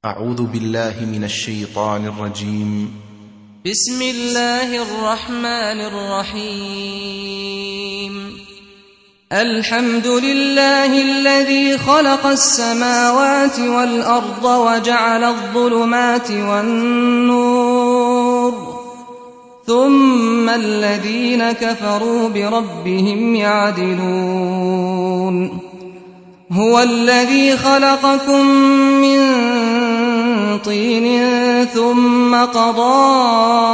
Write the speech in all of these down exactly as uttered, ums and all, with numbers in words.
أعوذ بالله من الشيطان الرجيم. بسم الله الرحمن الرحيم. الحمد لله الذي خلق السماوات والأرض وجعل الظلمات والنور ثم الذين كفروا بربهم يعدلون. هو الذي خلقكم من طين ثم قضى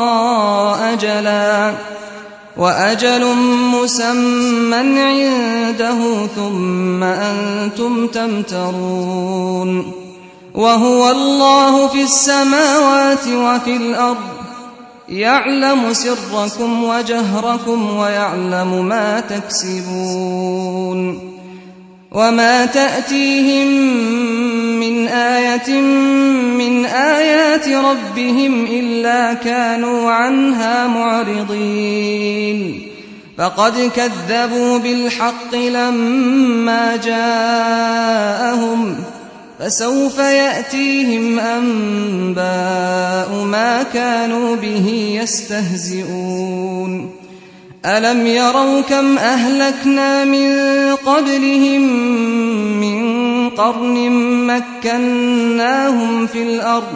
أجلا وأجل مسمى عنده ثم أنتم تمترون. وهو الله في السماوات وفي الأرض يعلم سركم وجهركم ويعلم ما تكسبون. وما تأتيهم من آية من آيات ربهم إلا كانوا عنها معرضين. فقد كذبوا بالحق لما جاءهم فسوف يأتيهم أنباء ما كانوا به يستهزئون. ألم يروا كم أهلكنا من قبلهم من قرن مكناهم في الأرض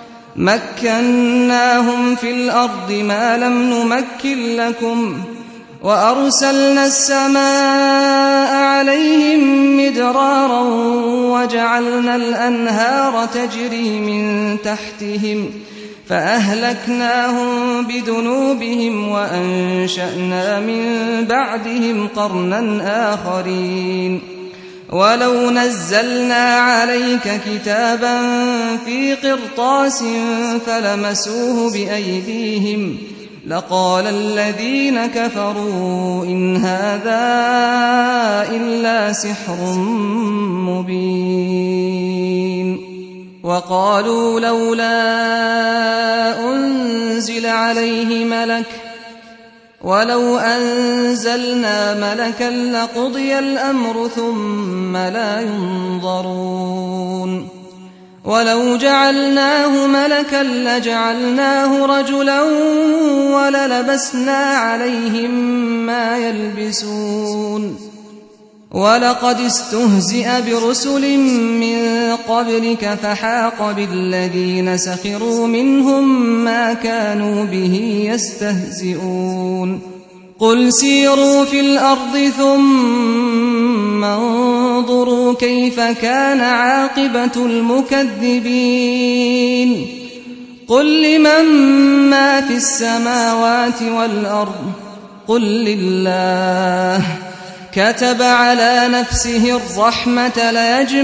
مكناهم في الأرض ما لم نمكن لكم وأرسلنا السماء عليهم مدرارا وجعلنا الأنهار تجري من تحتهم فأهلكناهم بذنوبهم وأنشأنا من بعدهم قرنا آخرين. ولو نزلنا عليك كتابا في قرطاس فلمسوه بأيديهم لقال الذين كفروا إن هذا إلا سحر مبين. وقالوا لولا أنزل عليه ملك ولو أنزلنا ملكا لقضي الأمر ثم لا ينظرون. ولو جعلناه ملكا لجعلناه رجلا وللبسنا عليهم ما يلبسون. ولقد استهزئ برسل من قبلك فحاق بالذين سخروا منهم ما كانوا به يستهزئون. قل سيروا في الأرض ثم انظروا كيف كان عاقبة المكذبين. قل لمن ما في السماوات والأرض قل لله كتب على نفسه الرحمة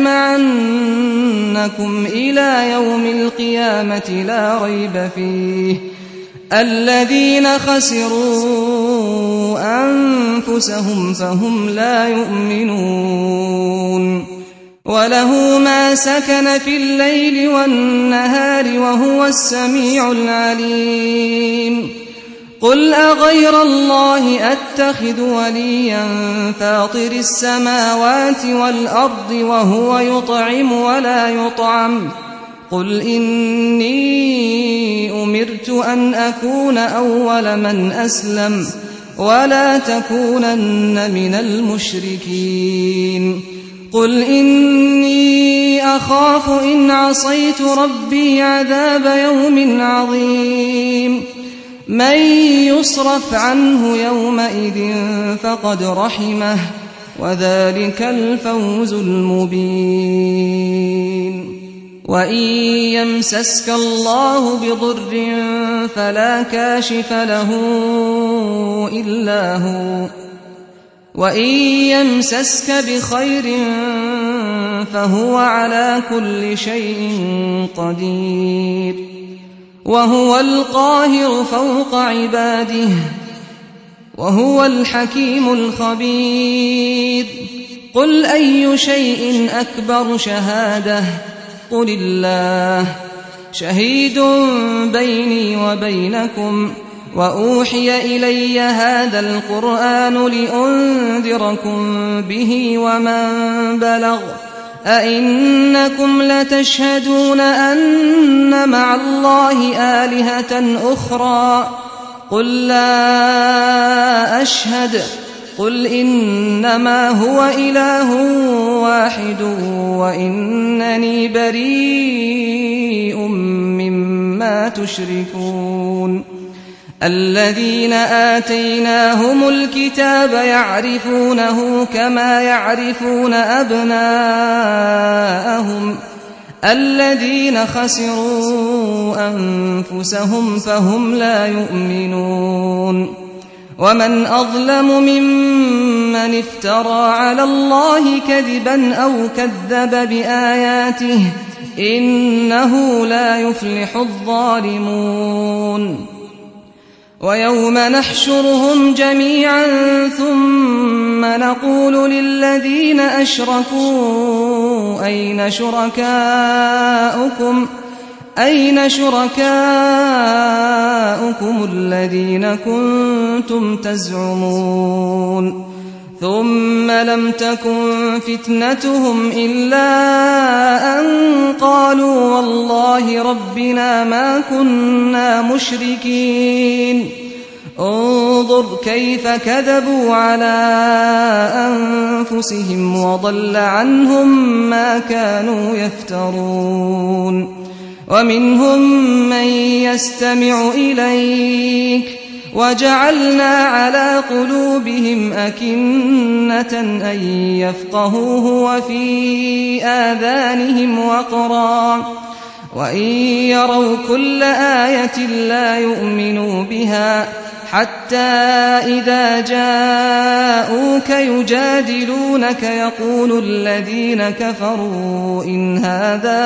ليجمعنكم إلى يوم القيامة لا ريب فيه الذين خسروا أنفسهم فهم لا يؤمنون. وله ما سكن في الليل والنهار وهو السميع العليم. قل أغير الله أتخذ وليا فاطر السماوات والأرض وهو يطعم ولا يطعم قل إني أمرت أن أكون أول من أسلم ولا تكونن من المشركين. قل إني أخاف إن عصيت ربي عذاب يوم عظيم. من يصرف عنه يومئذ فقد رحمه وذلك الفوز المبين. وإن يمسسك الله بضر فلا كاشف له إلا هو وإن يمسسك بخير فهو على كل شيء قدير. وهو القاهر فوق عباده وهو الحكيم الخبير. قل أي شيء أكبر شهادة قل الله شهيد بيني وبينكم وأوحي إلي هذا القرآن لأنذركم به ومن بلغ أئنكم لتشهدون أن مع الله آلهة أخرى قل لا أشهد قل إنما هو إله واحد وإنني بريء مما تشركون الذين آتيناهم الكتاب يعرفونه كما يعرفون أبناءهم الذين خسروا أنفسهم فهم لا يؤمنون ومن أظلم ممن افترى على الله كذبا أو كذب بآياته إنه لا يفلح الظالمون ويوم نحشرهم جميعا ثم نقول للذين أشركوا أين شركاؤكم أين شركاؤكم الذين كنتم تزعمون ثم لم تكن فتنتهم إلا أن قالوا والله ربنا ما كنا مشركين انظر كيف كذبوا على أنفسهم وضل عنهم ما كانوا يفترون ومنهم من يستمع إليك وجعلنا على قلوبهم أكنة أن يفقهوه وفي آذانهم وقرا وإن يروا كل آية لا يؤمنوا بها حتى إذا جاءوك يجادلونك يقول الذين كفروا إن هذا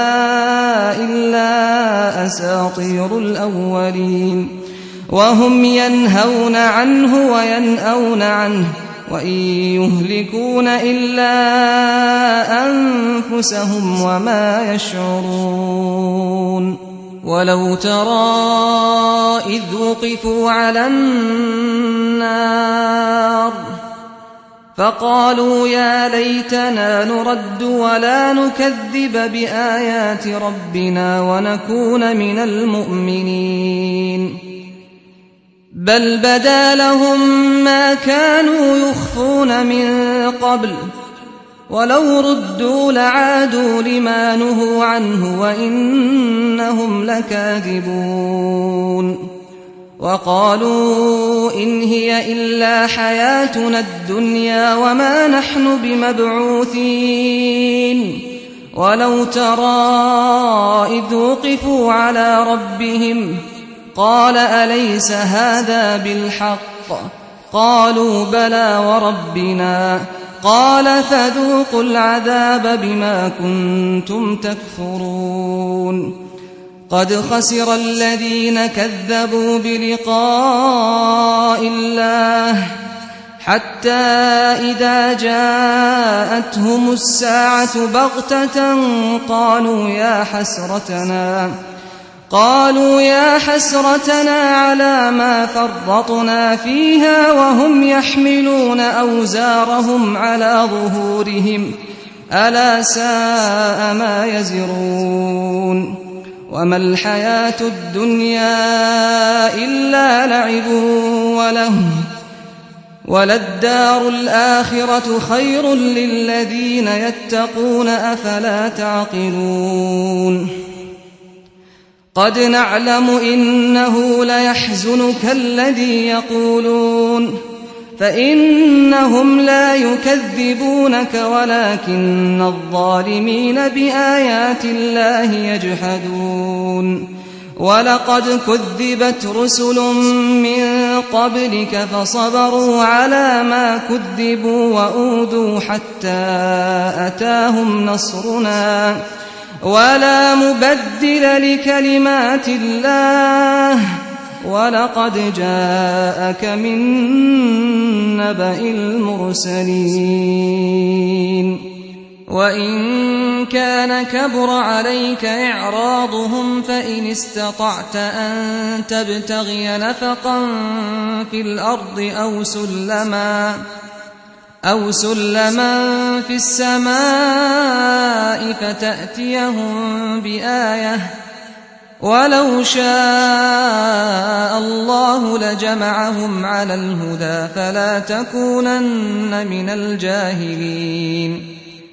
إلا أساطير الأولين وهم ينهون عنه وينأون عنه وإن يهلكون إلا أنفسهم وما يشعرون ولو ترى إذ وقفوا على النار فقالوا يا ليتنا نرد ولا نكذب بآيات ربنا ونكون من المؤمنين بل بدا لهم ما كانوا يخفون من قبل ولو ردوا لعادوا لما نهوا عنه وإنهم لكاذبون وقالوا إن هي إلا حياتنا الدنيا وما نحن بمبعوثين ولو ترى إذ وقفوا على ربهم قال أليس هذا بالحق قالوا بلى وربنا قال فذوقوا العذاب بما كنتم تكفرون قد خسر الذين كذبوا بلقاء الله حتى إذا جاءتهم الساعة بغتة قالوا يا حسرتنا قالوا يا حسرتنا على ما فرطنا فيها وهم يحملون أوزارهم على ظهورهم ألا ساء ما يزرون وما الحياة الدنيا إلا لعب ولهو وللدار الآخرة خير للذين يتقون أفلا تعقلون قد نعلم إنه ليحزنك الذي يقولون فإنهم لا يكذبونك ولكن الظالمين بآيات الله يجحدون ولقد كذبت رسل من قبلك فصبروا على ما كذبوا وأوذوا حتى أتاهم نصرنا ولا مبدل لكلمات الله ولقد جاءك من نبأ المرسلين وإن كان كبر عليك إعراضهم فإن استطعت أن تبتغي نفقا في الأرض أو سلما أو سلما في السماء فتأتيهم بآية ولو شاء الله لجمعهم على الهدى فلا تكونن من الجاهلين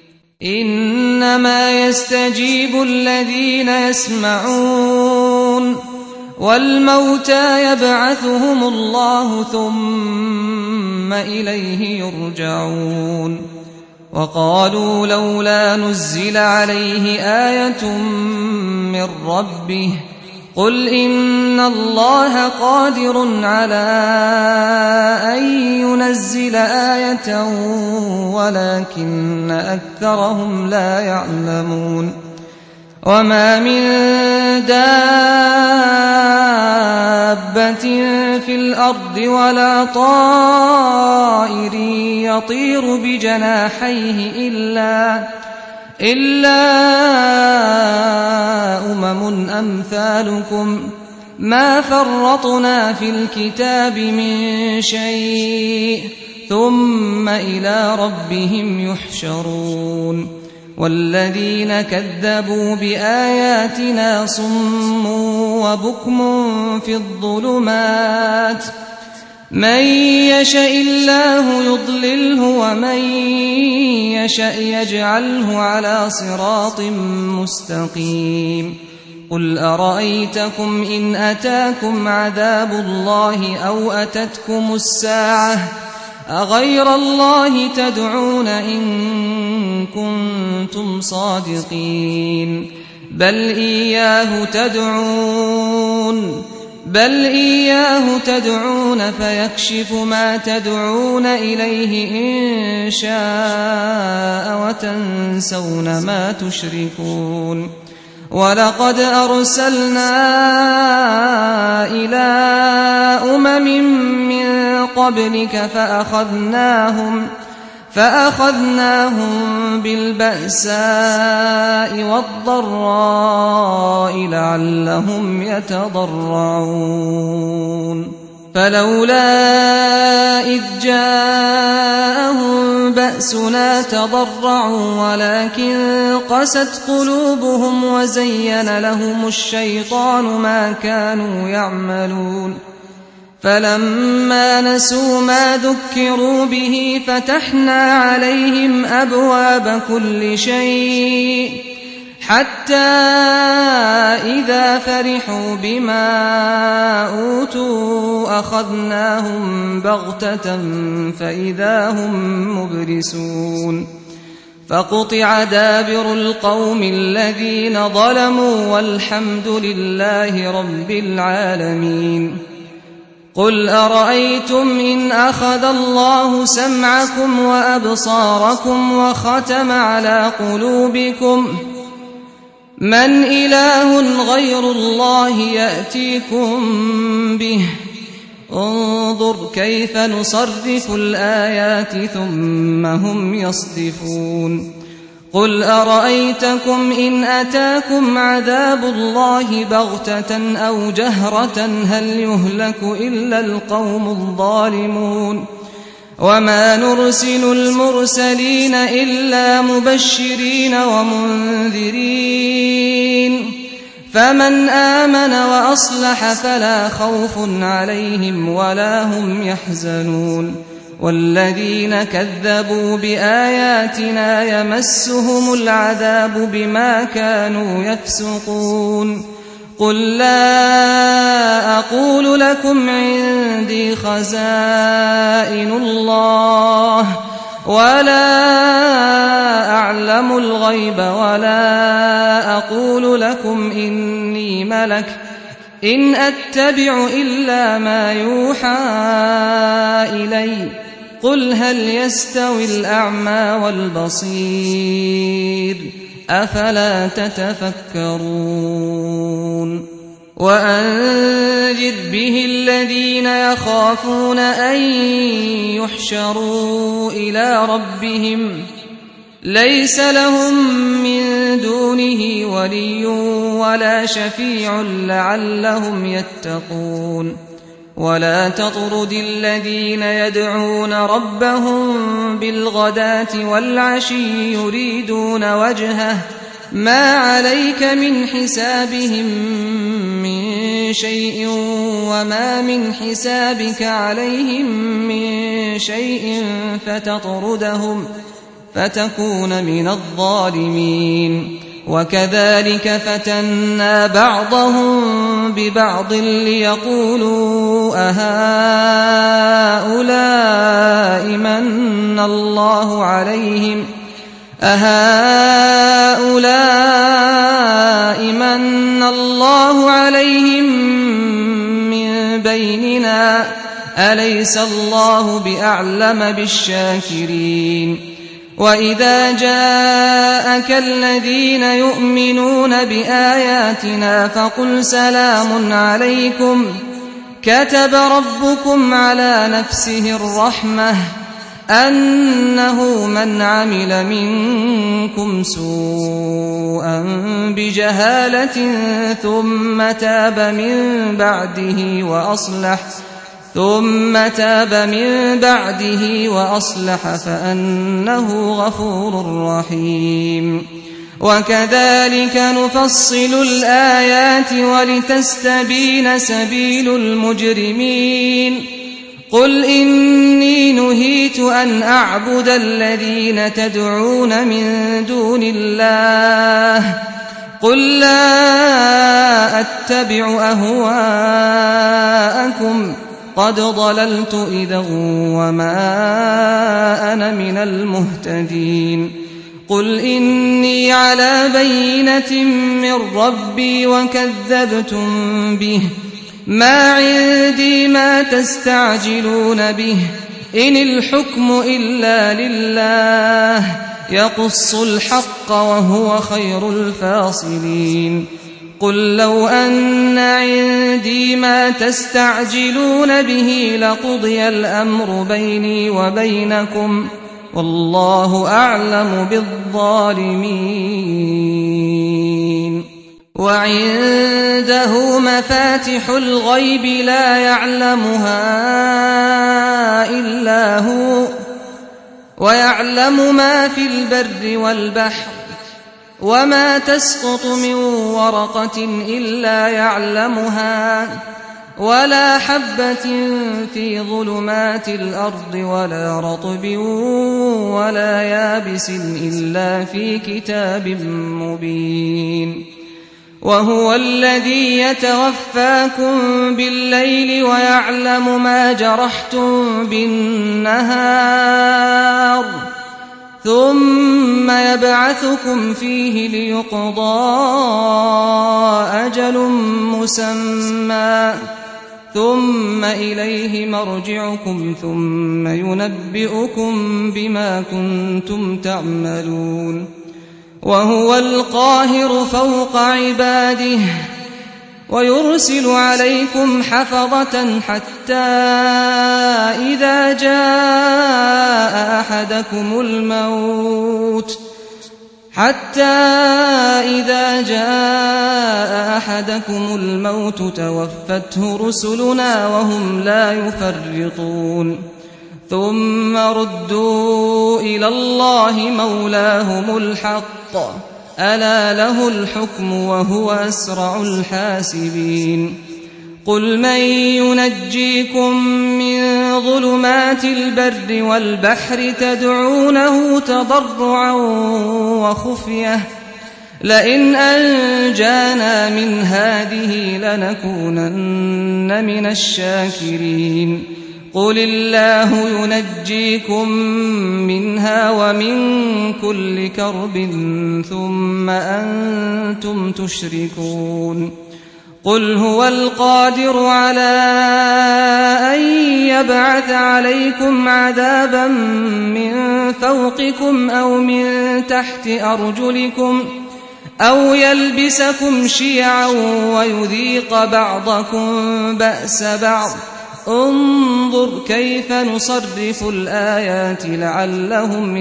إنما يستجيب الذين يسمعون والموتى يبعثهم الله ثم إليه يرجعون وقالوا لولا نزل عليه آية من ربه قل إن الله قادر على أن ينزل آية ولكن أكثرهم لا يعلمون وما من دابة في الأرض ولا طائر يطير بجناحيه إلا إلا أمم أمثالكم ما فرطنا في الكتاب من شيء ثم إلى ربهم يحشرون والذين كذبوا بآياتنا صم وبكم في الظلمات من يشاء الله يضلله ومن يشاء يجعله على صراط مستقيم قل أرأيتكم إن أتاكم عذاب الله أو أتتكم الساعة أغير الله تدعون إن كنتم صادقين بل إياه تدعون بل إياه تدعون فيكشف ما تدعون إليه إن شاء وتنسون ما تشركون ولقد أرسلنا إلى أمم من قبلك فأخذناهم فأخذناهم بالبأساء والضراء لعلهم يتضرعون فلولا إذ جاءهم بأسنا تضرعوا ولكن قست قلوبهم وزين لهم الشيطان ما كانوا يعملون فلما نسوا ما ذكروا به فتحنا عليهم أبواب كل شيء حتى إذا فرحوا بما أوتوا أخذناهم بغتة فإذا هم مبلسون فقطع دابر القوم الذين ظلموا والحمد لله رب العالمين قل أرأيتم إن أخذ الله سمعكم وأبصاركم وختم على قلوبكم من إله غير الله يأتيكم به انظر كيف نصرف الآيات ثم هم يصدفون قل أرأيتكم إن أتاكم عذاب الله بغتة أو جهرة هل يهلك إلا القوم الظالمون وما نرسل المرسلين إلا مبشرين ومنذرين فمن آمن وأصلح فلا خوف عليهم ولا هم يحزنون والذين كذبوا بآياتنا يمسهم العذاب بما كانوا يفسقون قل لا أقول لكم عندي خزائن الله ولا أعلم الغيب ولا أقول لكم إني ملك إن أتبع إلا ما يوحى إلي قل هل يستوي الأعمى والبصير أفلا تتفكرون وأنذر به الذين يخافون أن يحشروا إلى ربهم ليس لهم من دونه ولي ولا شفيع لعلهم يتقون ولا تطرد الذين يدعون ربهم بالغداة والعشي يريدون وجهه ما عليك من حسابهم من شيء وما من حسابك عليهم من شيء فتطردهم فتكون من الظالمين. وكذلك فتنا بعضهم ببعض ليقولوا أهؤلاء من الله عليهم أهؤلاء من الله عليهم من بيننا أليس الله بأعلم بالشاكرين. وإذا جاءك الذين يؤمنون بآياتنا فقل سلام عليكم كتب ربكم على نفسه الرحمة أنه من عمل منكم سوءا بجهالة ثم تاب من بعده وأصلح ثم تاب من بعده وأصلح فأنه غفور رحيم. وكذلك نفصل الآيات ولتستبين سبيل المجرمين. قل إني نهيت أن أعبد الذين تدعون من دون الله قل لا أتبع أهواءكم قد ضللت إذا وما أنا من المهتدين. قل إني على بينة من ربي وكذبتم به ما عندي ما تستعجلون به إن الحكم إلا لله يقص الحق وهو خير الفاصلين. قل لو أن عندي ما تستعجلون به لقضي الأمر بيني وبينكم والله أعلم بالظالمين. وعنده مفاتح الغيب لا يعلمها إلا هو ويعلم ما في البر والبحر وما تسقط من ورقة إلا يعلمها ولا حبة في ظلمات الأرض ولا رطب ولا يابس إلا في كتاب مبين. وهو الذي يتوفاكم بالليل ويعلم ما جرحتم بالنهار ثم يبعثكم فيه ليقضى أجل مسمى ثم إليه مرجعكم ثم ينبئكم بما كنتم تعملون. وهو القاهر فوق عباده ويرسل عليكم حفظة حتى إذا جاء أحدكم الموت حتى إذا جاء أحدكم الموت توفته رسلنا وهم لا يفرطون ثم ردوا إلى الله مولاهم الحق ألا له الحكم وهو أسرع الحاسبين. قل من ينجيكم من ظلمات البر والبحر تدعونه تضرعا وخفية لئن أنجانا من هذه لنكونن من الشاكرين. قل الله ينجيكم منها ومن كل كرب ثم أنتم تشركون. قل هو القادر على أن يبعث عليكم عذابا من فوقكم أو من تحت أرجلكم أو يلبسكم شيعا ويذيق بعضكم بأس بعض انظر كيف نصرف الآيات لعلهم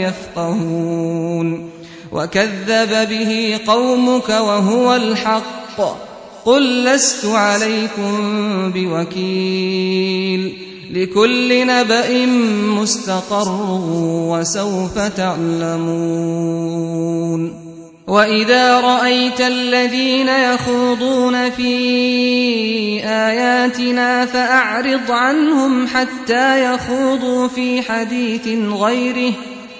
يفقهون. وكذب به قومك وهو الحق قل لست عليكم بوكيل لكل نبأ مستقر وسوف تعلمون وإذا رأيت الذين يخوضون في آياتنا فأعرض عنهم حتى يخوضوا في حديث غيره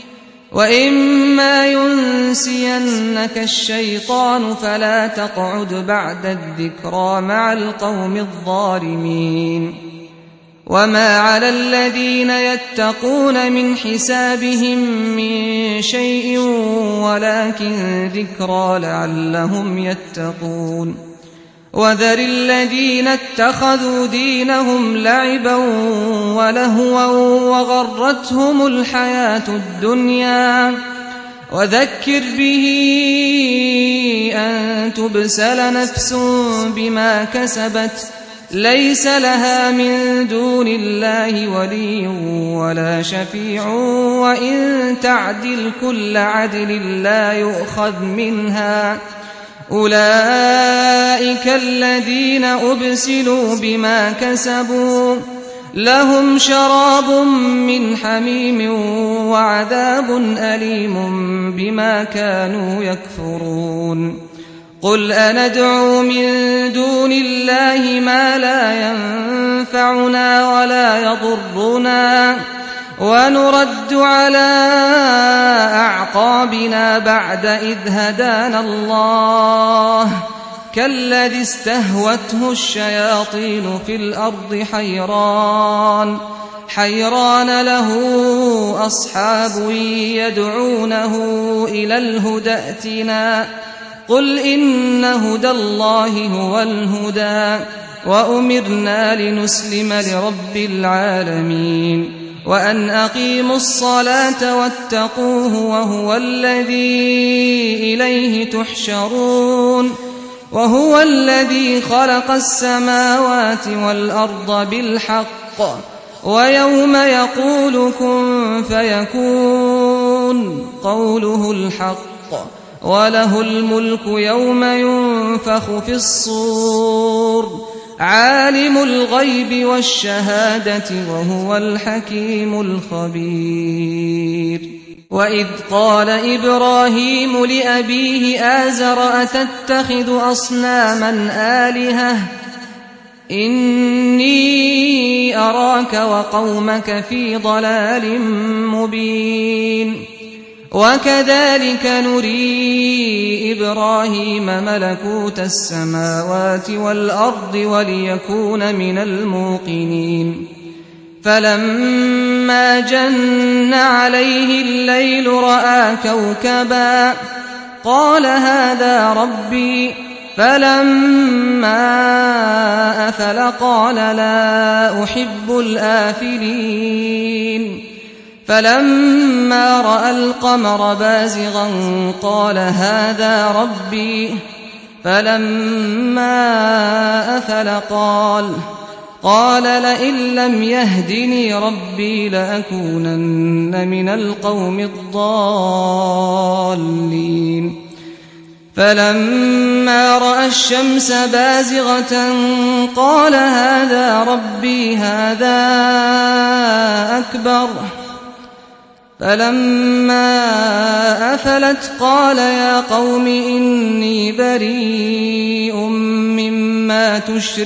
وإما ينسينك الشيطان فلا تقعد بعد الذكرى مع القوم الظالمين وما على الذين يتقون من حسابهم من شيء ولكن ذكرى لعلهم يتقون وذر الذين اتخذوا دينهم لعبا ولهوا وغرتهم الحياة الدنيا وذكر به أن تبسل نفس بما كسبت ليس لها من دون الله ولي ولا شفيع وإن تعدل كل عدل لا يؤخذ منها أولئك الذين أبسلوا بما كسبوا لهم شراب من حميم وعذاب أليم بما كانوا يكفرون قل أندعو من دون الله ما لا ينفعنا ولا يضرنا ونرد على أعقابنا بعد إذ هدانا الله كالذي استهوته الشياطين في الأرض حيران حيران له أصحاب يدعونه إلى الهدى ائتنا قل إن هدى الله هو الهدى وأمرنا لنسلم لرب العالمين وأن أقيموا الصلاة واتقوه وهو الذي إليه تحشرون وهو الذي خلق السماوات والأرض بالحق ويوم يقول كن فيكون قوله الحق وله الملك يوم ينفخ في الصور عالم الغيب والشهادة وهو الحكيم الخبير وإذ قال إبراهيم لأبيه آزر أتتخذ أصناما آلهة إني أراك وقومك في ضلال مبين وكذلك نري إبراهيم ملكوت السماوات والأرض وليكون من الموقنين فلما جن عليه الليل رأى كوكبا قال هذا ربي فلما أفل قال لا أحب الآفلين فلما رأى القمر بازغا قال هذا ربي فلما أفل قال قال لئن لم يهدني ربي لأكونن من القوم الضالين فلما رأى الشمس بازغة قال هذا ربي هذا أكبر فلما أفلت قال يا قوم إني بريء مما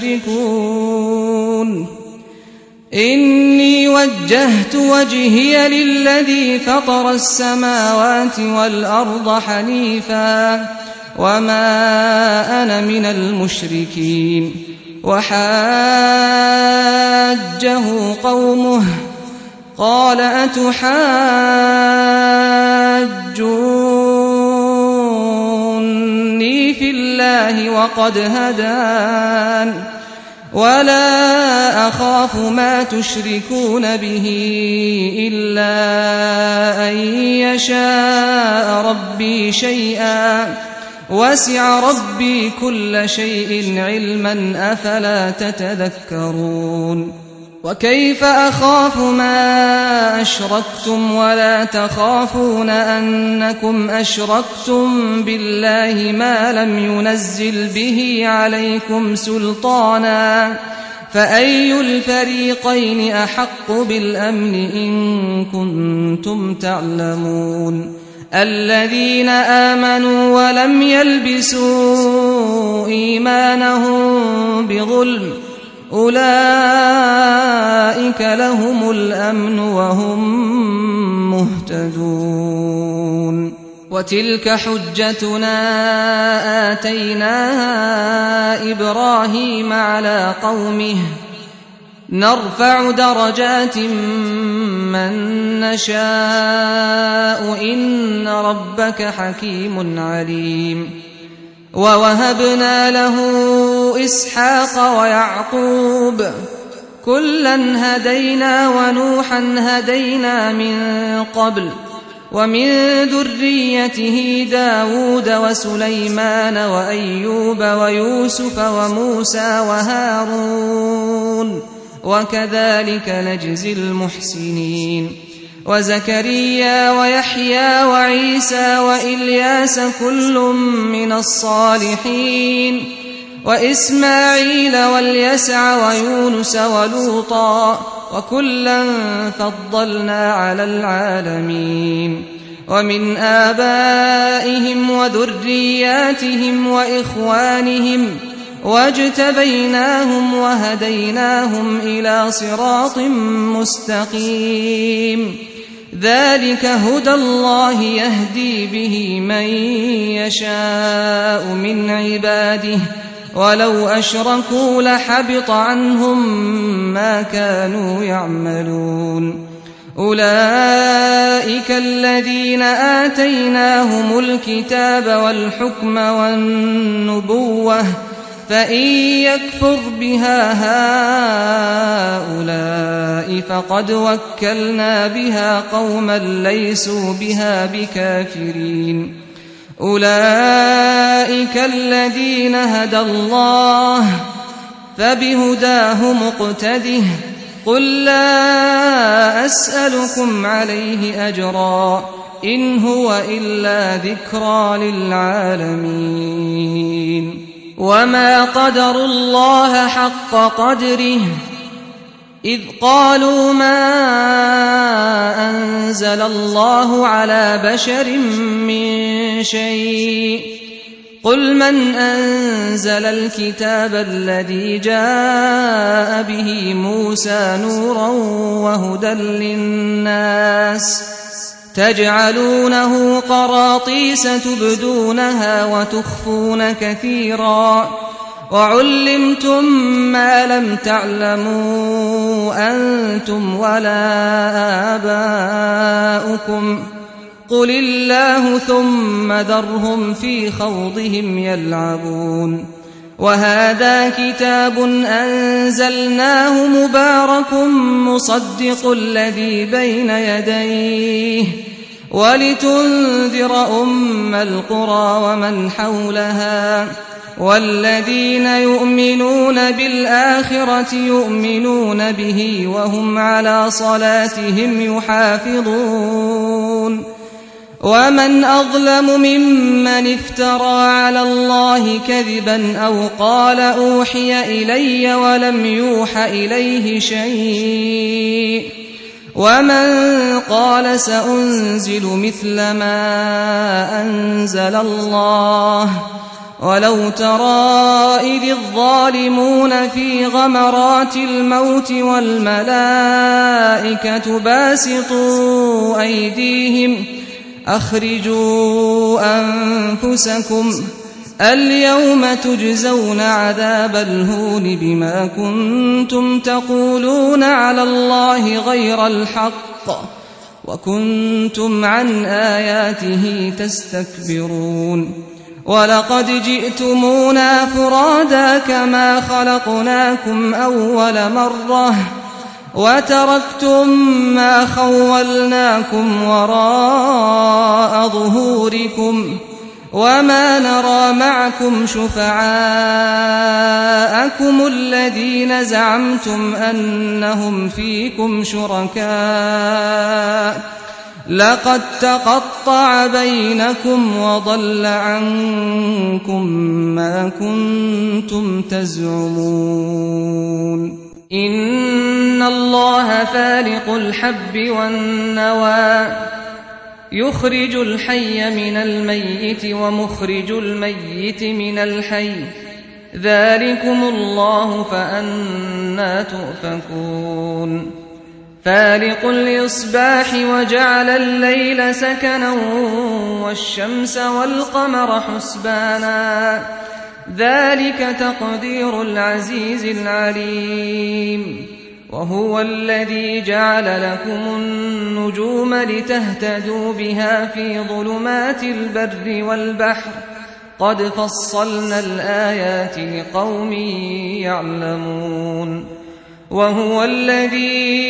تشركون إني وجهت وجهي للذي فطر السماوات والأرض حنيفا وما أنا من المشركين وحاجه قومه قال أتحاجوني في الله وقد هدان ولا أخاف ما تشركون به إلا أن يشاء ربي شيئا وسع ربي كل شيء علما أفلا تتذكرون وكيف أخاف ما أشركتم ولا تخافون أنكم أشركتم بالله ما لم ينزل به عليكم سلطانا فأي الفريقين أحق بالأمن إن كنتم تعلمون الذين آمنوا ولم يلبسوا إيمانهم بظلم أولئك لهم الأمن وهم مهتدون وتلك حجتنا آتيناها إبراهيم على قومه نرفع درجات من نشاء إن ربك حكيم عليم ووهبنا له إسحاق ويعقوب كلا هدينا ونوحا هدينا من قبل ومن ذريته داود وسليمان وأيوب ويوسف وموسى وهارون وكذلك نجزي المحسنين وزكريا ويحيى وعيسى وإلياس كل من الصالحين وإسماعيل واليسع ويونس ولوطا وكلا فضلنا على العالمين ومن آبائهم وذرياتهم وإخوانهم واجتبيناهم وهديناهم إلى صراط مستقيم ذلك هدى الله يهدي به من يشاء من عباده ولو أشركوا لحبط عنهم ما كانوا يعملون أولئك الذين آتيناهم الكتاب والحكم والنبوة فإن يكفر بها هؤلاء فقد وكلنا بها قوما ليسوا بها بكافرين أولئك الذين هدى الله فبهداه مقتده قل لا أسألكم عليه أجرا إن هو إلا ذكرى للعالمين وما قدروا الله حق قدره إذ قالوا ما أنزل الله على بشر من شيء قل من أنزل الكتاب الذي جاء به موسى نورا وهدى للناس تجعلونه قراطيس تبدونها وتخفون كثيرا وعلمتم ما لم تعلموا أنتم ولا آباؤكم قل الله ثم ذرهم في خوضهم يلعبون وهذا كتاب أنزلناه مبارك مصدق الذي بين يديه ولتنذر أم القرى ومن حولها والذين يؤمنون بالآخرة يؤمنون به وهم على صلاتهم يحافظون ومن أظلم ممن افترى على الله كذبا أو قال أوحي إلي ولم يوح إليه شيء ومن قال سأنزل مثل ما أنزل الله ولو ترى إذ الظالمون في غمرات الموت والملائكة باسطوا أيديهم أخرجوا أنفسكم اليوم تجزون عذاب الهون بما كنتم تقولون على الله غير الحق وكنتم عن آياته تستكبرون ولقد جئتمونا فرادا كما خلقناكم أول مرة وتركتم ما خولناكم وراء ظهوركم وما نرى معكم شفعاءكم شُرَكَاءَكُمُ الَّذِينَ زَعَمْتُمْ أَنَّهُمْ فِيكُمْ شُرَكَاءُ لَقَدْ تَقَطَّعَ بَيْنَكُمْ وَضَلَّ عَنكُم مَّا كُنتُمْ تَزْعُمُونَ إِنَّ اللَّهَ فَالِقُ الْحَبِّ وَالنَّوَىٰ يُخْرِجُ الْحَيَّ مِنَ الْمَيِّتِ وَمُخْرِجُ الْمَيِّتِ مِنَ الْحَيِّ ذَٰلِكُمُ اللَّهُ فَأَنَّىٰ تُؤْفَكُونَ فَالِقُ الْإِصْبَاحِ وَجَعَلَ اللَّيْلَ سَكَنًا وَالشَّمْسَ وَالْقَمَرَ حُسْبَانًا ذَلِكَ تَقْدِيرُ الْعَزِيزِ الْعَلِيمِ وَهُوَ الَّذِي جَعَلَ لَكُمُ النُّجُومَ لِتَهْتَدُوا بِهَا فِي ظُلُمَاتِ الْبَرِّ وَالْبَحْرِ قَدْ فَصَّلْنَا الْآيَاتِ لِقَوْمٍ يَعْلَمُونَ وَهُوَ الَّذِي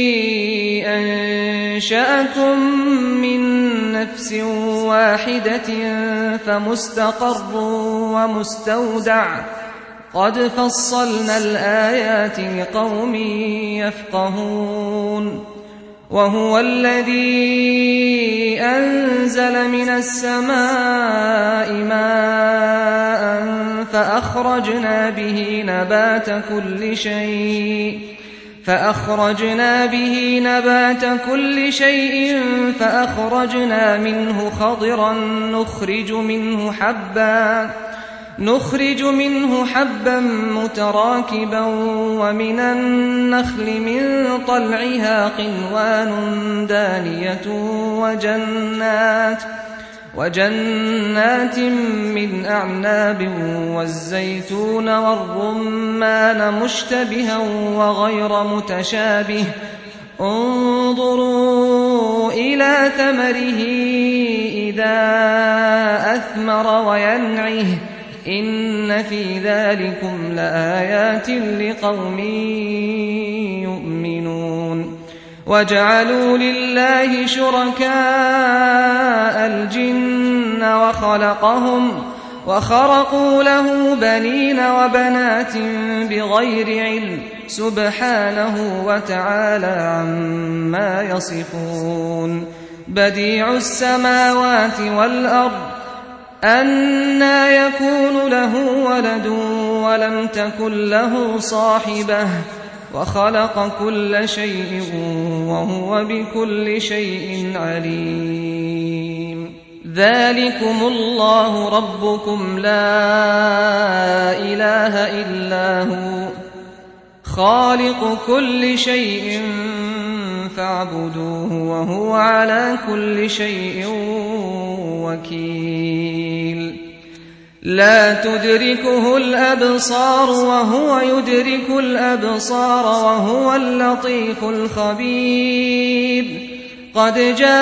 أَنشَأَكُم مِّن نَّفْسٍ وَاحِدَةٍ فَمُسْتَقَرٌّ وَمُسْتَوْدَعٌ قَدْ فَصَّلْنَا الْآيَاتِ لِقَوْمٍ يَفْقَهُونَ وَهُوَ الَّذِي أَنزَلَ مِنَ السَّمَاءِ مَاءً فَأَخْرَجْنَا بِهِ نَبَاتَ كُلِّ شَيْءٍ فأخرجنا به نبات كل شيء فأخرجنا منه خضرا نخرج منه حبا نخرج منه حبا متراكبا ومن النخل من طلعها قنوان دانية وجنات وجنات من أعناب والزيتون والرمان مشتبها وغير متشابه انظروا إلى ثمره إذا أثمر وينعه إن في ذلكم لآيات لقوم يؤمنون وجعلوا لله شركاء الجن وخلقهم وخرقوا له بنين وبنات بغير علم سبحانه وتعالى عما يصفون بديع السماوات والأرض أنى يكون له ولد ولم تكن له صاحبة وخلق كل شيء وهو بكل شيء عليم ذلكم الله ربكم لا إله إلا هو خالق كل شيء فاعبدوه وهو على كل شيء وكيل لا تدركه الأبصار وهو يدرك الأبصار وهو اللطيف الخبير قد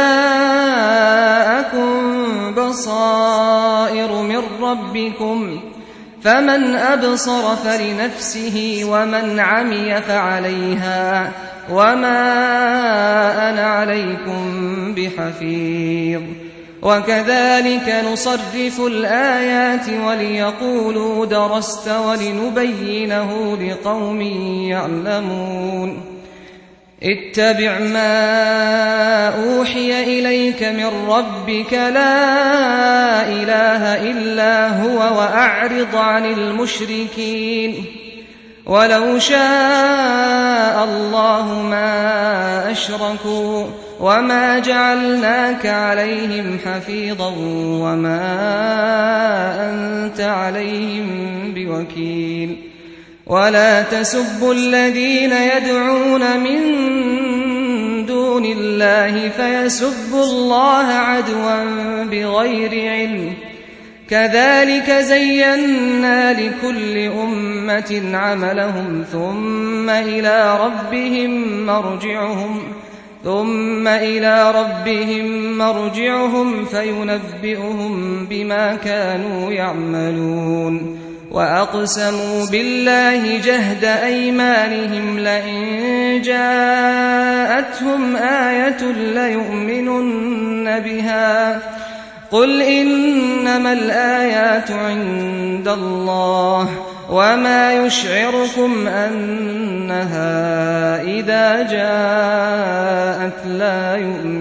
جاءكم بصائر من ربكم فمن أبصر فلنفسه ومن عمي فعليها وما أنا عليكم بحفيظ وكذلك نصرف الآيات وليقولوا درست ولنبينه لقوم يعلمون اتبع ما أوحي إليك من ربك لا إله إلا هو وأعرض عن المشركين ولو شاء الله ما أشركوا وما جعلناك عليهم حفيظا وما أنت عليهم بوكيل ولا تسبوا الذين يدعون من دون الله فيسبوا الله عدوا بغير علم كذلك زينا لكل أمة عملهم ثم إلى ربهم مرجعهم ثم إلى ربهم مرجعهم فينبئهم بما كانوا يعملون وأقسموا بالله جهد أيمانهم لئن جاءتهم آية ليؤمنن بها قل إنما الآيات عند الله وما يشعركم أنها إذا جاءت لا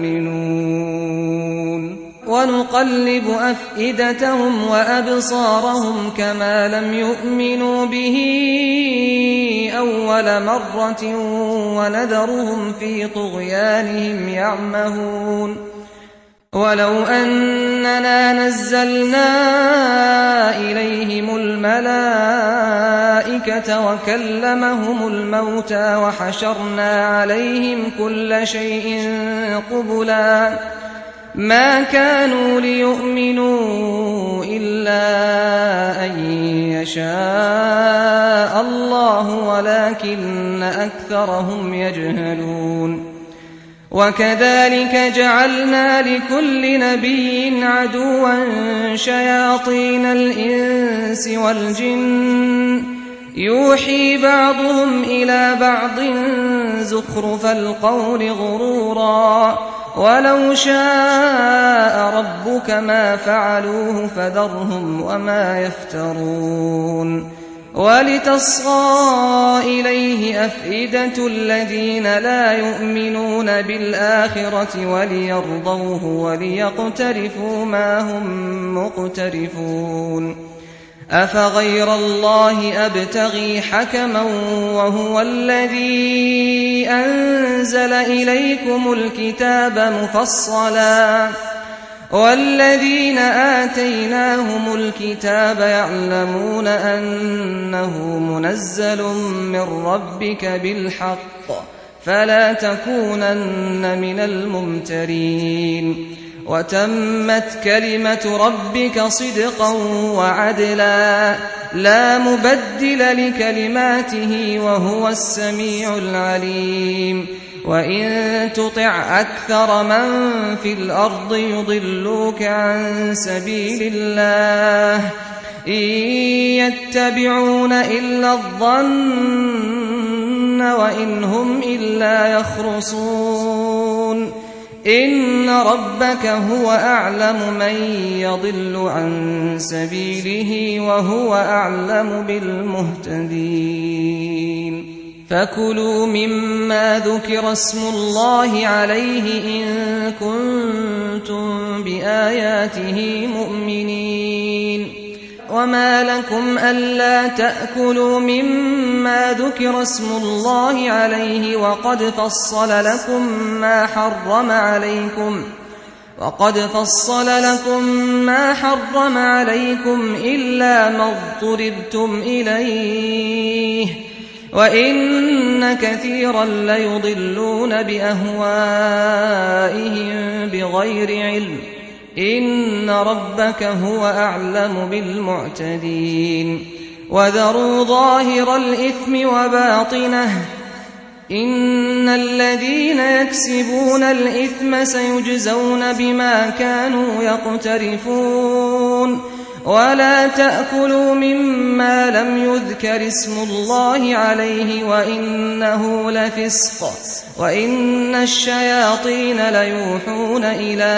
يؤمنون ونقلب أفئدتهم وأبصارهم كما لم يؤمنوا به أول مرة ونذرهم في طغيانهم يعمهون ولو أننا نزلنا إليهم الملائكة وكلمهم الموتى وحشرنا عليهم كل شيء قبلا ما كانوا ليؤمنوا إلا أن يشاء الله ولكن أكثرهم يجهلون وكذلك جعلنا لكل نبي عدوا شياطين الإنس والجن يوحي بعضهم إلى بعض زخرف القول غرورا ولو شاء ربك ما فعلوه فذرهم وما يفترون ولتصغى إليه أفئدة الذين لا يؤمنون بالآخرة وليرضوه وليقترفوا ما هم مقترفون أفغير الله أبتغي حكما وهو الذي أنزل إليكم الكتاب مفصلا والذين آتيناهم الكتاب يعلمون أنه منزل من ربك بالحق فلا تكونن من الممترين وتمت كلمة ربك صدقا وعدلا لا مبدل لكلماته وهو السميع العليم وإن تطع أكثر من في الأرض يضلوك عن سبيل الله إن يتبعون إلا الظن وإن هم إلا يخرصون إن ربك هو أعلم من يضل عن سبيله وهو أعلم بالمهتدين فكلوا مما ذكر اسم الله عليه إن كنتم بآياته مؤمنين وما لكم ألا تأكلوا مما ذكر اسم الله عليه وقد فصل لكم ما حرم عليكم وقد فصل لكم ما حرم عليكم إلا ما اضطررتم إليه وإن كثيرا ليضلون بأهوائهم بغير علم إن ربك هو أعلم بالمعتدين وذروا ظاهر الإثم وباطنه إن الذين يكسبون الإثم سيجزون بما كانوا يقترفون ولا تأكلوا مما لم يذكر اسم الله عليه وإنه لفسق وإن الشياطين ليوحون إلى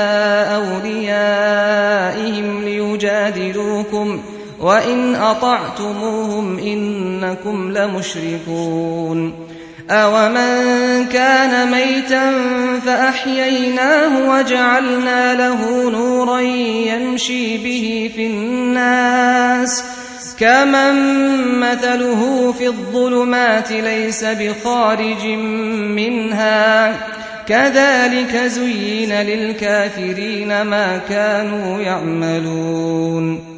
أوليائهم ليجادلوكم وإن أطعتموهم إنكم لمشركون أومن كان ميتا فأحييناه وجعلنا له نورا يمشي به في الناس كمن مثله في الظلمات ليس بخارج منها كذلك زين للكافرين ما كانوا يعملون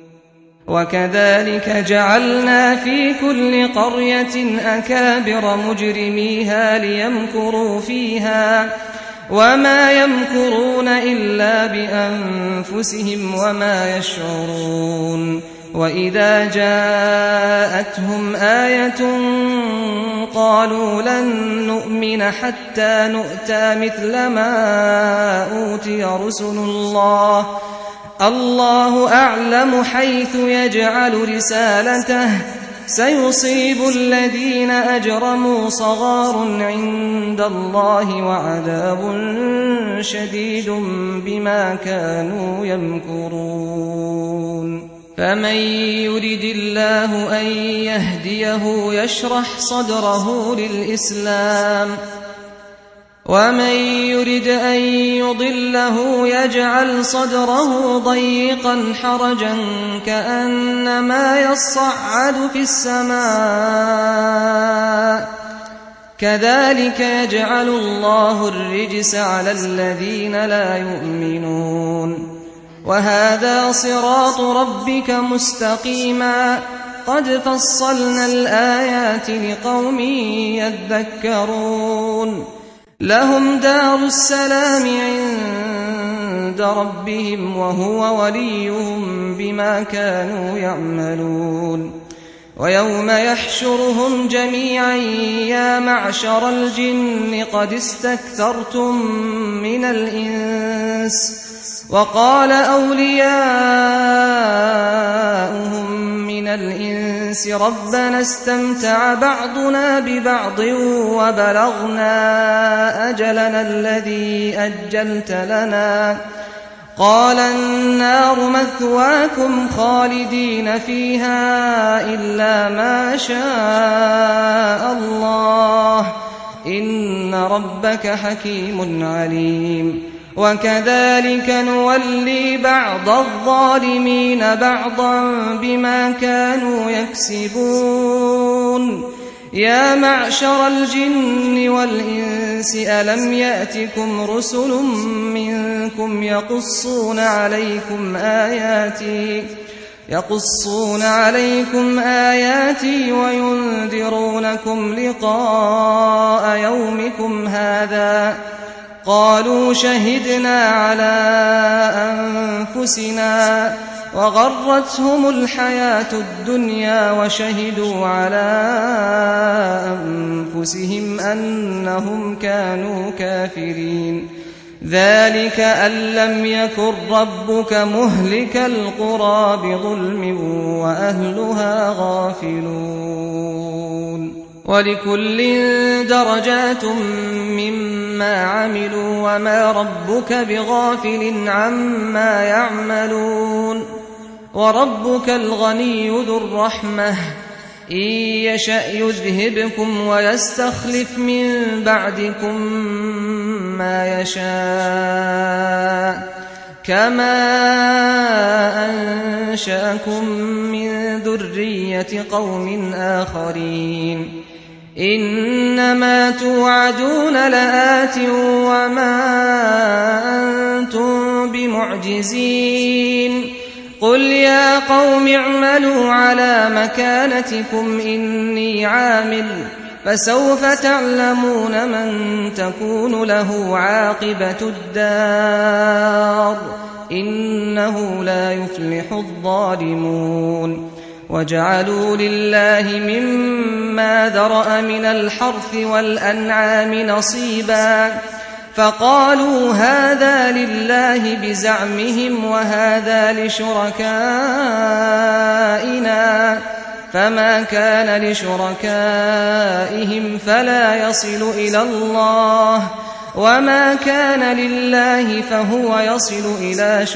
وكذلك جعلنا في كل قرية أكابر مجرميها ليمكروا فيها وما يمكرون إلا بأنفسهم وما يشعرون وإذا جاءتهم آية قالوا لن نؤمن حتى نؤتى مثل ما أوتي رسل الله الله أعلم حيث يجعل رسالته سيصيب الذين أجرموا صغار عند الله وعذاب شديد بما كانوا يمكرون فمن يرد الله أن يهديه يشرح صدره للإسلام ومن يرد أن يضله يجعل صدره ضيقا حرجا كأنما يصعد في السماء كذلك يجعل الله الرجس على الذين لا يؤمنون وهذا صراط ربك مستقيما قد فصلنا الآيات لقوم يذكرون لهم دار السلام عند ربهم وهو وليهم بما كانوا يعملون ويوم يحشرهم جميعا يا معشر الجن قد استكثرتم من الإنس وقال أولياؤهم من الإنس ربنا استمتع بعضنا ببعض وبلغنا أجلنا الذي أجلت لنا قال النار مثواكم خالدين فيها إلا ما شاء الله إن ربك حكيم عليم وكذلك نولي بعض الظالمين بعضا بما كانوا يكسبون يا معشر الجن والإنس ألم يأتكم رسل منكم يقصون عليكم آياتي يقصون عليكم آياتي وينذرونكم لقاء يومكم هذا قالوا شهدنا على أنفسنا وغرتهم الحياة الدنيا وشهدوا على أنفسهم أنهم كانوا كافرين ذلك أن لم يكن ربك مهلك القرى بظلم وأهلها غافلون ولكل درجات مما عملوا وما ربك بغافل عما يعملون وربك الغني ذو الرحمة إن يشأ يذهبكم ويستخلف من بعدكم ما يشاء كما أنشأكم من ذرية قوم آخرين إنما توعدون لآت وما أنتم بمعجزين قل يا قوم اعملوا على مكانتكم إني عامل فسوف تعلمون من تكون له عاقبة الدار إنه لا يفلح الظالمون وجعلوا لله مما ذرأ من الحرث والأنعام نصيبا فقالوا هذا لله بزعمهم وهذا لشركائنا فما كان لشركائهم فلا يصل إلى الله وما كان لله فهو يصل إلى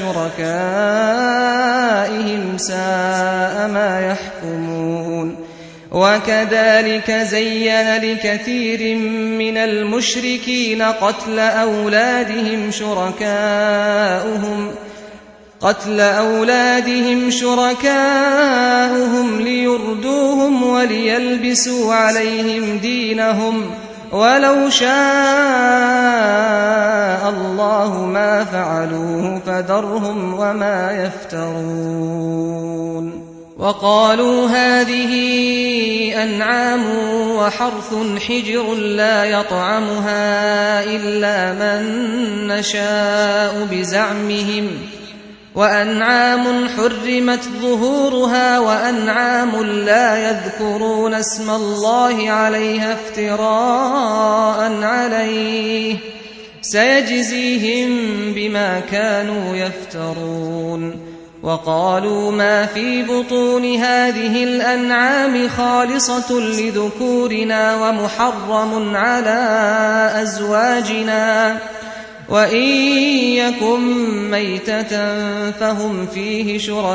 شركائهم ساء ما يحكمون وكذلك زين لكثير من المشركين قتل أولادهم شركاؤهم قتل أولادهم شركاؤهم ليردوهم وليلبسوا عليهم دينهم ولو شاء الله ما فعلوه فذرهم وما يفترون وقالوا هذه أنعام وحرث حجر لا يطعمها إلا من نشاء بزعمهم وأنعام حرمت ظهورها وأنعام لا يذكرون اسم الله عليها افتراء عليه سيجزيهم بما كانوا يفترون وقالوا ما في بطون هذه الأنعام خالصة لذكورنا ومحرم على أزواجنا وإن يكن ميتة فهم فيه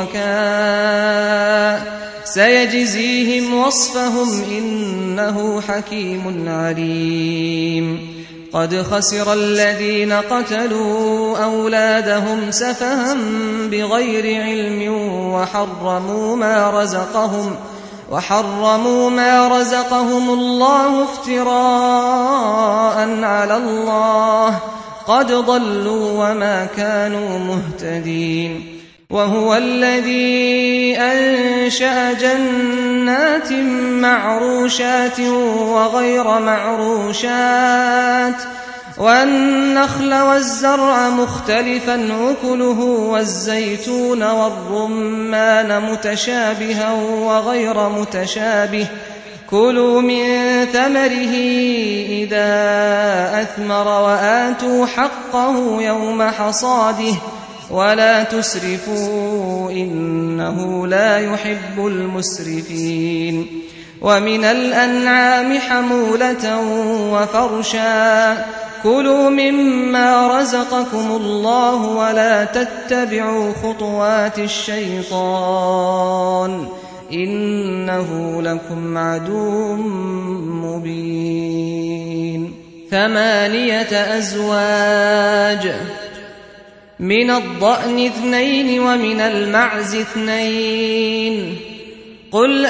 شركاء سيجزيهم وصفهم إنه حكيم عليم قد خسر الذين قتلوا أولادهم سفها بغير علم وحرموا ما رزقهم وحرموا ما رزقهم الله افتراء على الله قد ضلوا وما كانوا مهتدين وهو الذي أنشأ جنات معروشات وغير معروشات والنخل والزرع مختلفا أكله والزيتون والرمان متشابها وغير متشابه كلوا من ثمره إذا أثمر وآتوا حقه يوم حصاده ولا تسرفوا إنه لا يحب المسرفين ومن الأنعام حمولة وفرشا كلوا مما رزقكم الله ولا تتبعوا خطوات الشيطان إنه لكم عدو مبين ثمانية أزواج من الضأن اثنين ومن المعز اثنين قل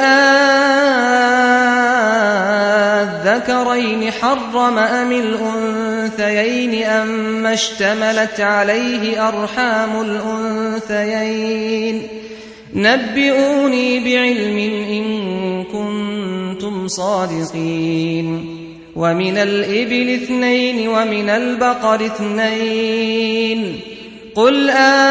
أذكرين حرم أم الأنثيين أم اشتملت عليه أرحام الأنثيين نبئوني بعلم إن كنتم صادقين ومن الإبل اثنين ومن البقر اثنين قل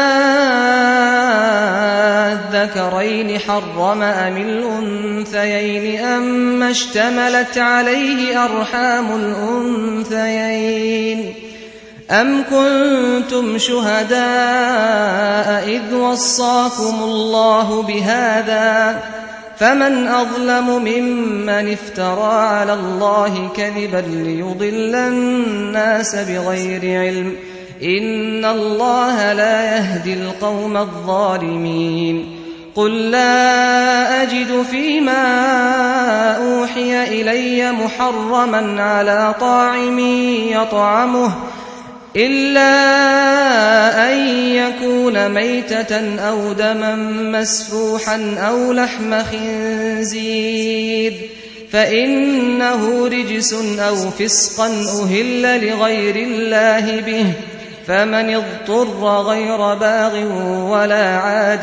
أذكرين حرم أم الأنثيين أم اشتملت عليه أرحام الأنثيين أم كنتم شهداء إذ وصاكم الله بهذا فمن أظلم ممن افترى على الله كذبا ليضل الناس بغير علم إن الله لا يهدي القوم الظالمين قل لا أجد فيما أوحي إلي محرما على طاعم يطعمه إلا أن يكون ميتة أو دما مسفوحا أو لحم خنزير فإنه رجس أو فسقا أهل لغير الله به فمن اضطر غير باغ ولا عاد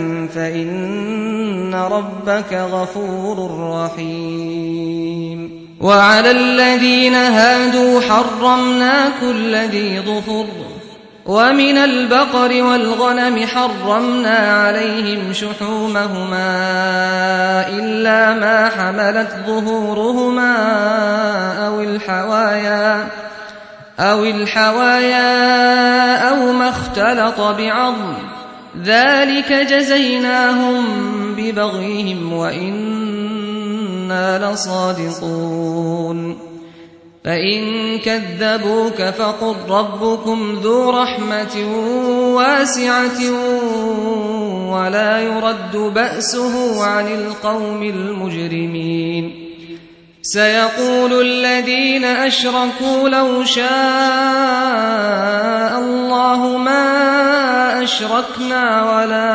فإن ربك غفور رحيم وعلى الذين هادوا حرمنا كل ذي ظفر ومن البقر والغنم حرمنا عليهم شحومهما إلا ما حملت ظهورهما أو الحوايا أو الحوايا أو ما اختلط بعظم ذلك جزيناهم ببغيهم وإنا لصادقون فإن كذبوك فقل ربكم ذو رحمة واسعة ولا يرد بأسه عن القوم المجرمين سيقول الذين أشركوا لو شاء الله ما أشركنا ولا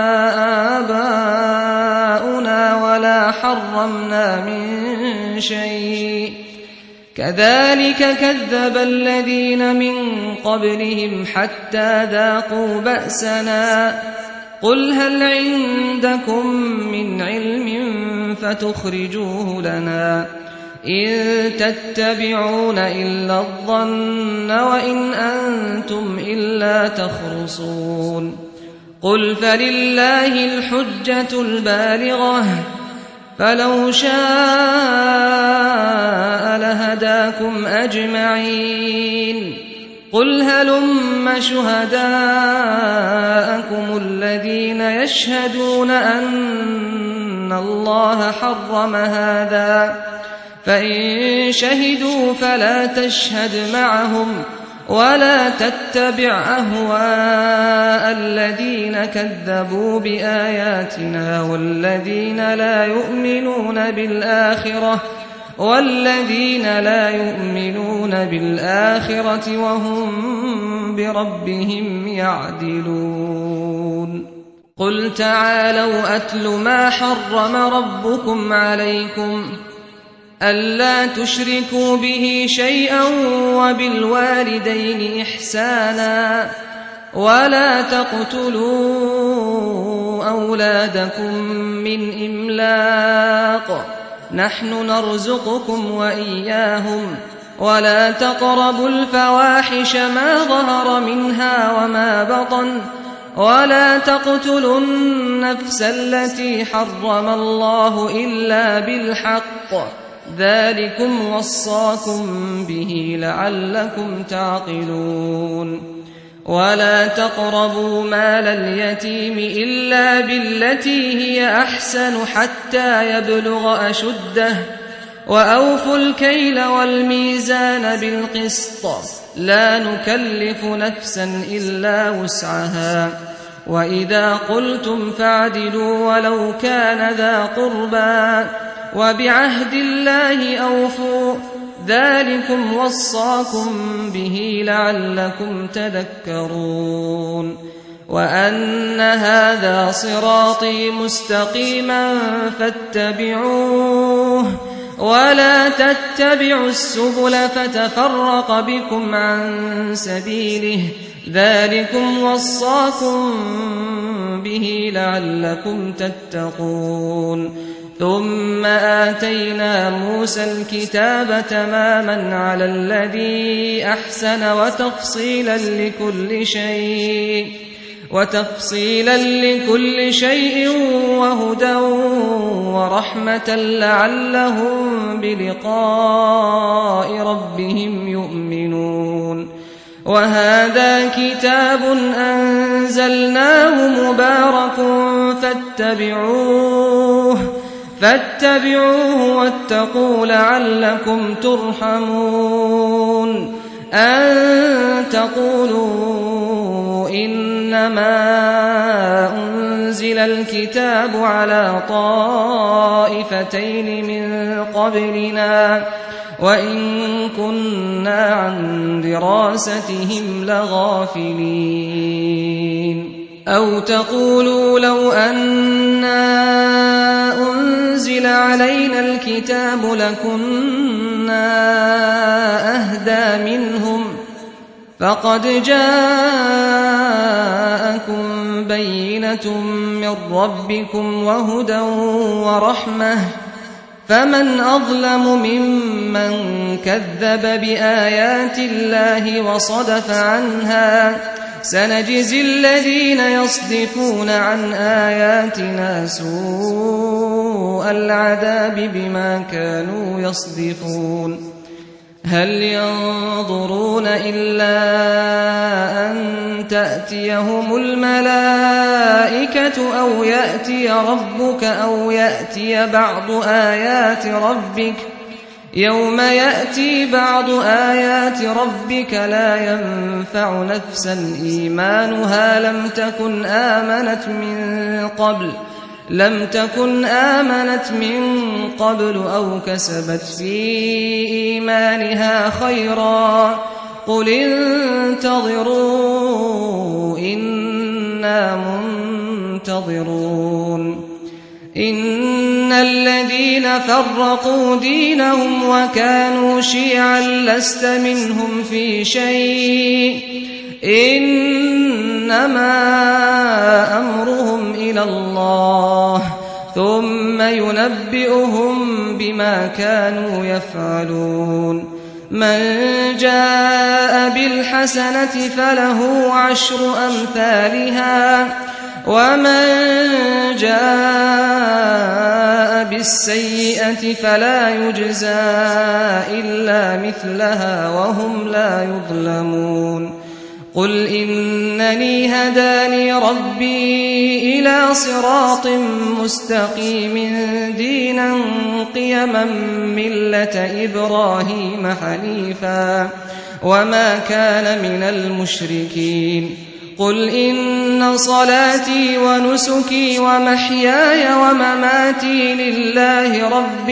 آباؤنا ولا حرمنا من شيء كذلك كذب الذين من قبلهم حتى ذاقوا بأسنا قل هل عندكم من علم فتخرجوه لنا إن تتبعون إلا الظن وإن أنتم إلا تخرصون قل فلله الحجة البالغة فلو شاء لهداكم أجمعين قل هلم شهداءكم الذين يشهدون أن الله حرم هذا فإن شهدوا فلا تشهد معهم ولا تتبع أهواء الذين كذبوا بآياتنا والذين لا يؤمنون بالآخرة والذين لا يؤمنون بالآخرة وهم بربهم يعدلون قل تعالوا أتل ما حرم ربكم عليكم ألا تشركوا به شيئا وبالوالدين إحسانا ولا تقتلوا أولادكم من إملاق نحن نرزقكم وإياهم ولا تقربوا الفواحش ما ظهر منها وما بطن ولا تقتلوا النفس التي حرم الله إلا بالحق ذلكم وصاكم به لعلكم تعقلون ولا تقربوا مال اليتيم إلا بالتي هي أحسن حتى يبلغ أشده وأوفوا الكيل والميزان بالقسط لا نكلف نفسا إلا وسعها وإذا قلتم فاعدلوا ولو كان ذا قربى وبعهد الله أوفوا ذلكم وصاكم به لعلكم تذكرون وأن هذا صراطي مستقيما فاتبعوه ولا تتبعوا السبل فتفرق بكم عن سبيله ذلكم وصاكم به لعلكم تتقون ثم آتينا موسى الكتاب تماما على الذي أحسن وتفصيلا لكل شيء وتفصيلا لكل شيء وهدى ورحمة لعلهم بلقاء ربهم يؤمنون وهذا كتاب أنزلناه مبارك فاتبعوه فاتبعوه واتقوا لعلكم ترحمون أن تقولوا إنما أنزل الكتاب على طائفتين من قبلنا وإن كنا عن دراستهم لغافلين أو تقولوا لو أنا أنزل علينا الكتاب لكنا أهدى منهم فقد جاءكم بينة من ربكم وهدى ورحمة فمن أظلم ممن كذب بآيات الله وصدف عنها سنجزي الذين يصدفون عن آياتنا سوء العذاب بما كانوا يصدفون هل ينظرون إلا أن تأتيهم الملائكة أو يأتي ربك أو يأتي بعض آيات ربك يوم يأتي بعض آيات ربك لا ينفع نفسا إيمانها لم تكن آمنت من قبل لم تكن آمنت من قبل أو كسبت في إيمانها خيرا قل انتظروا إنا منتظرون إن الذين فرقوا دينهم وكانوا شيعا لست منهم في شيء إنما أمرهم إلى الله ثم ينبئهم بما كانوا يفعلون من جاء بالحسنة فله عشر أمثالها ومن جاء بالسيئة فلا يجزى إلا مثلها وهم لا يظلمون قل إنني هداني ربي إلى صراط مستقيم دينا قيما ملة إبراهيم حنيفا وما كان من المشركين قل إن صلاتي ونسكي ومحياي ومماتي لله رب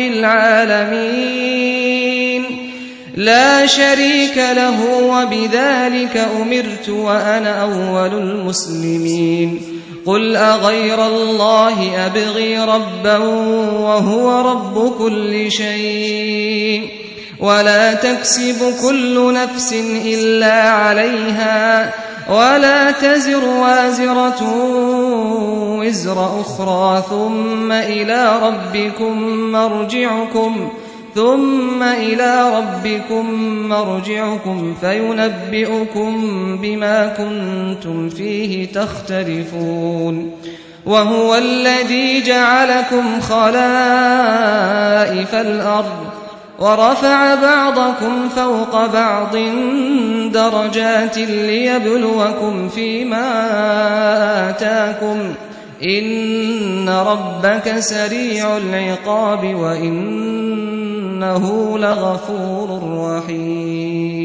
العالمين لا شريك له وبذلك أمرت وأنا أول المسلمين قل أغير الله أبغي ربا وهو رب كل شيء ولا تكسب كل نفس إلا عليها ولا تزر وازرة وزر أخرى ثم إلى ربكم مرجعكم ثم إلى ربكم مرجعكم فينبئكم بما كنتم فيه تختلفون وهو الذي جعلكم خلائف الأرض ورفع بعضكم فوق بعض درجات ليبلوكم فيما آتاكم إن ربك سريع العقاب وإنه لغفور رحيم